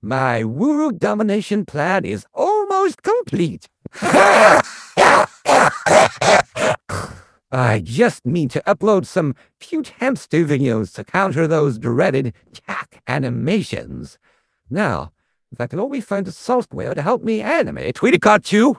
My Wuru domination plan is almost complete. I just need to upload some cute hamster videos to counter those dreaded cat animations. Now, if I can only find the software to help me animate Tweety Caught You.